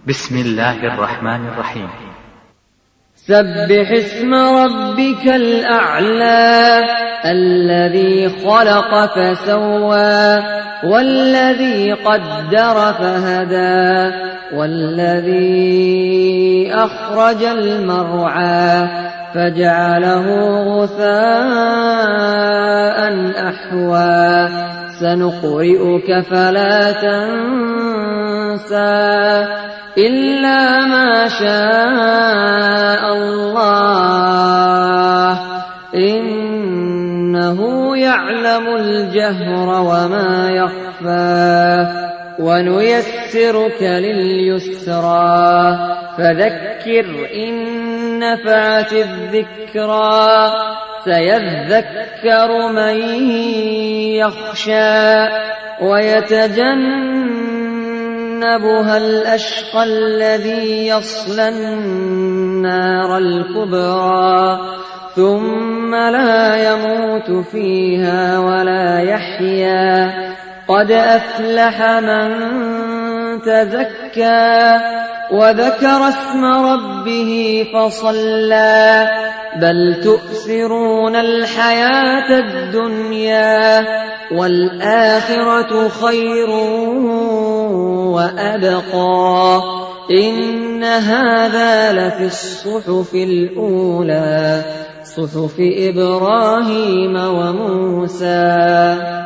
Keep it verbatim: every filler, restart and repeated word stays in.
بسم الله الرحمن الرحيم. سبح اسم ربك الأعلى الذي خلق فسوى والذي قدر فهدى والذي أخرج المرعى فجعله غثاء أحوى سنقرئك فلا تنسى إلا ما شاء الله إنه يعلم الجهر وما يخفى ونيسرك لليسرى فذكر إن نفعت الذكرى سيذكر من يخشى ويتجنبها الأشقى الذي يصلى النار الكبرى ثم لا يموت فيها ولا يحيا قد أفلح من تزكى وذكر اسم ربه فصلى بل تؤثرون الحياة الدنيا والآخرة خير وأبقى إن هذا لفي الصحف الأولى صحف إبراهيم وموسى.